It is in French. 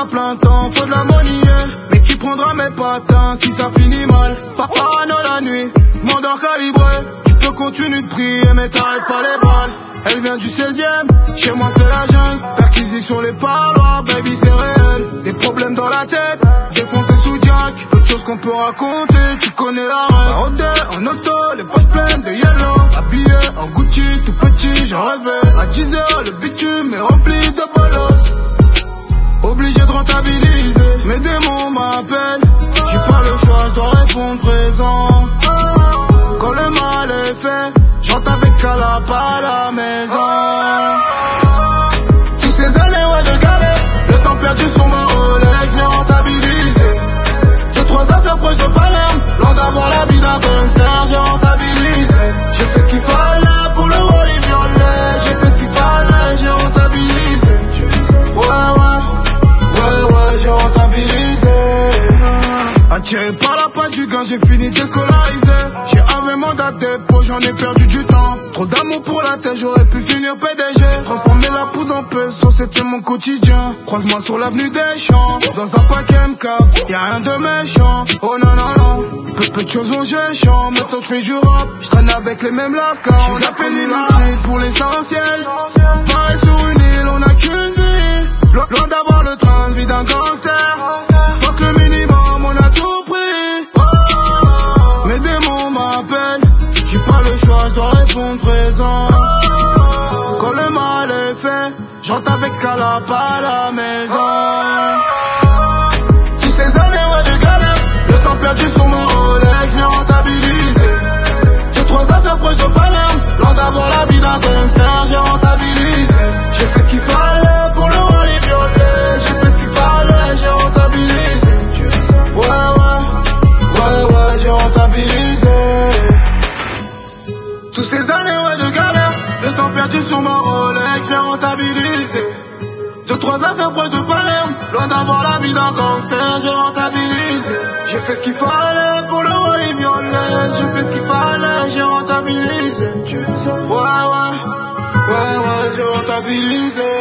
à plein temps, faut de la money, mais qui prendra mes patins si ça finit mal? Parano la nuit, m'endors calibré. Tu peux continuer de prier, mais t'arrêtes pas les balles. Elle vient du 16e, chez moi c'est la jungle. Perquisition les parloirs, baby c'est réel. Des problèmes dans la tête, défoncé sous Jack. D'autres choses qu'on peut raconter, tu connais la règle. En auto, les poches pleines de yellow. Habillé en Gucci, tout petit, j'en rêvais. À 10h, le bitume est rempli de bolos. Obligé de rentabiliser, mes démons m'appellent. J'ai pas le choix, je dois répondre présent. Quand le mal est fait, j'entre avec Scala, pas à la maison. Tous ces années, ouais, de galère, le temps perdu sur ma Rolex, j'ai rentabilisé. 2-3 affaires proches de Palerme, loin d'avoir la vie d'un gangster, j'ai rentabilisé. J'ai fait ce qu'il fallait pour le Wally violet. J'ai fait ce qu'il fallait, j'ai rentabilisé. Ouais, j'ai rentabilisé. Attiré par la patte du gain, j'ai fini déscolarisé. J'ai un mandat de dépôt, j'en ai perdu du temps. Trop d'amour pour la tête, j'aurais pu finir PDG. Transformer la poudre en peso, c'était mon quotidien. Croise-moi sur l'avenue des Champs, dans un pack MK, y'a rien de méchant. Oh non, peu de choses ont géchant. Maintenant je fais du rap, je traîne avec les mêmes lascars. J'ai zappé l'île pour l'essentiel. Pareil sur une île, on a qu'une vie. Loin d'avoir le train de vie d'un gangster. Faut que le minimum, on a tout pris. Mes démons m'appellent, j'ai pas le choix, je dois répondre présent. Quand le mal est fait, j'entre avec Scala, pas à la maison. Tous ces années, ouais, de galère, le temps perdu sur mon Rolex, j'ai rentabilisé. 2-3 affaires proches de Palerme, loin d'avoir la vie d'un gangster, j'ai rentabilisé. J'ai fait ce qu'il fallait pour le Wally violet. J'ai fait ce qu'il fallait, j'ai rentabilisé. Ouais, j'ai rentabilisé. Tous ces années, ouais, de galère, le temps perdu sur ma Rolex, j'ai rentabilisé. 2-3 affaires proches de Palerme, loin d'avoir la vie d'un gangster, j'ai rentabilisé. J'ai fait ce qu'il fallait pour le Wally violet. J'ai fait ce qu'il fallait, j'ai rentabilisé. Ouais, j'ai rentabilisé.